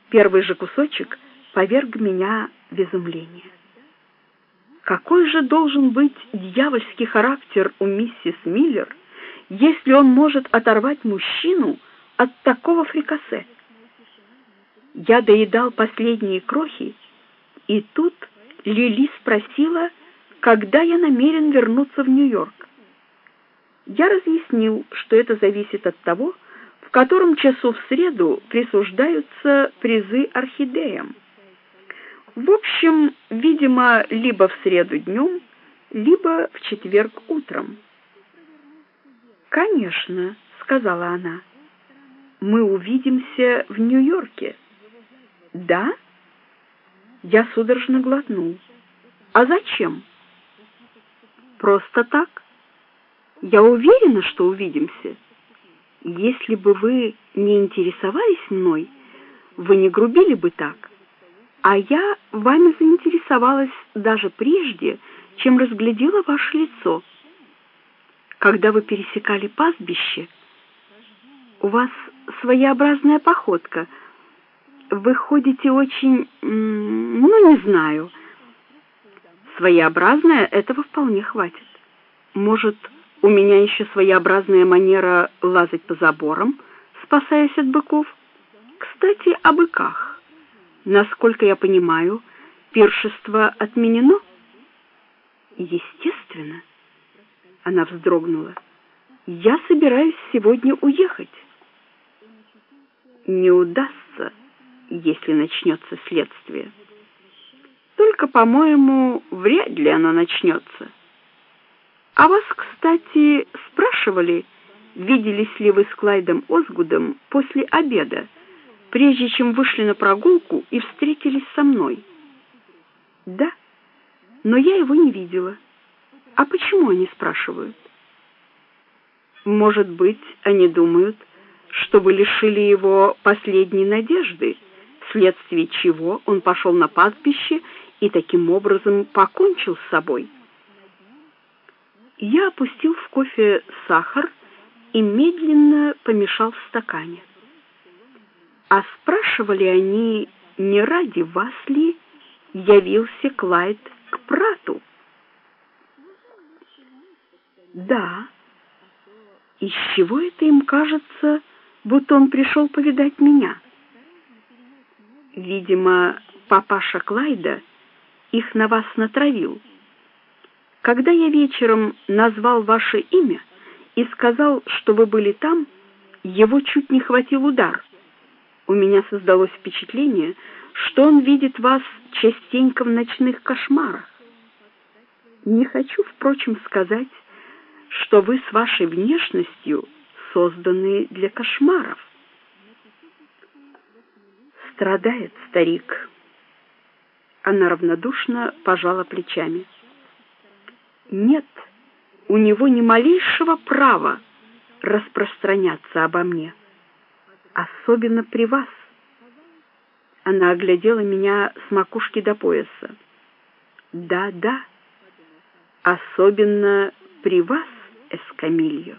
Первый же кусочек поверг меня в изумление. Какой же должен быть дьявольский характер у миссис Миллер, если он может оторвать мужчину от такого фрикасе? Я доедал последние крохи, и тут Лили спросила, когда я намерен вернуться в Нью-Йорк. Я разъяснил, что это зависит от того, в котором часу в среду присуждаются призы орхидеям. В общем, видимо, либо в среду днем, либо в четверг утром. «Конечно», — сказала она, — «мы увидимся в Нью-Йорке». «Да?» Я судорожно глотнул. «А зачем?» «Просто так. Я уверена, что увидимся. Если бы вы не интересовались мной, вы не грубили бы так. А я вами заинтересовалась даже прежде, чем разглядела ваше лицо. Когда вы пересекали пастбище, у вас своеобразная походка. Вы ходите очень, не знаю. Своеобразная, этого вполне хватит. Может, у меня еще своеобразная манера лазать по заборам, спасаясь от быков? Кстати, о быках. Насколько я понимаю, пиршество отменено? Естественно. Она вздрогнула. Я собираюсь сегодня уехать. Не удастся, если начнется следствие. Только, по-моему, вряд ли оно начнется. А вас, кстати, спрашивали, виделись ли вы с Клайдом Озгудом после обеда, прежде чем вышли на прогулку и встретились со мной? Да, но я его не видела. А почему они спрашивают? Может быть, они думают, что вы лишили его последней надежды, вследствие чего он пошел на пастбище и таким образом покончил с собой. Я опустил в кофе сахар и медленно помешал в стакане. А спрашивали они, не ради вас ли явился Клайд к Прату? Да. Из чего это им кажется, будто он пришел повидать меня? Видимо, папаша Клайда их на вас натравил. Когда я вечером назвал ваше имя и сказал, что вы были там, его чуть не хватил удар. У меня создалось впечатление, что он видит вас частенько в ночных кошмарах. Не хочу, впрочем, сказать, что вы с вашей внешностью созданы для кошмаров. Страдает старик. Она равнодушно пожала плечами. Нет, у него ни малейшего права распространяться обо мне, особенно при вас. Она оглядела меня с макушки до пояса. Да, особенно при вас, Эскамильо.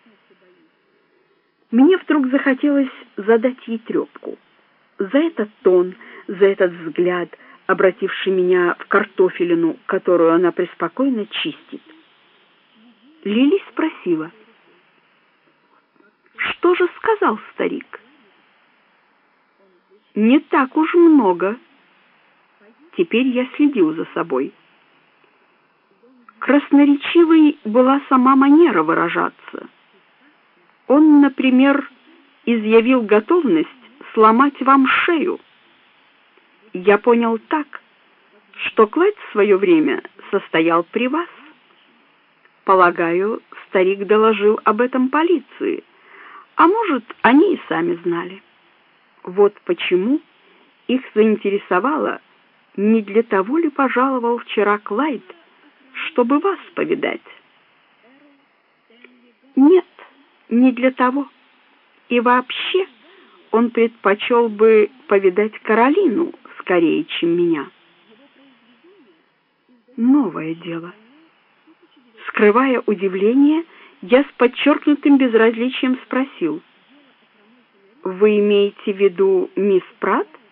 Мне вдруг захотелось задать ей трепку. За этот тон, за этот взгляд, обративший меня в картофелину, которую она преспокойно чистит. Лили спросила: «Что же сказал старик?» «Не так уж много». Теперь я следил за собой. Красноречивой была сама манера выражаться. Он, например, изъявил готовность сломать вам шею. Я понял так, что Клайд в свое время состоял при вас. Полагаю, старик доложил об этом полиции, а может, они и сами знали. Вот почему их заинтересовало, не для того ли пожаловал вчера Клайд, чтобы вас повидать. Нет, не для того. И вообще он предпочел бы повидать Каролину скорее, чем меня. Новое дело. Скрывая удивление, я с подчеркнутым безразличием спросил: «Вы имеете в виду мисс Пратт?»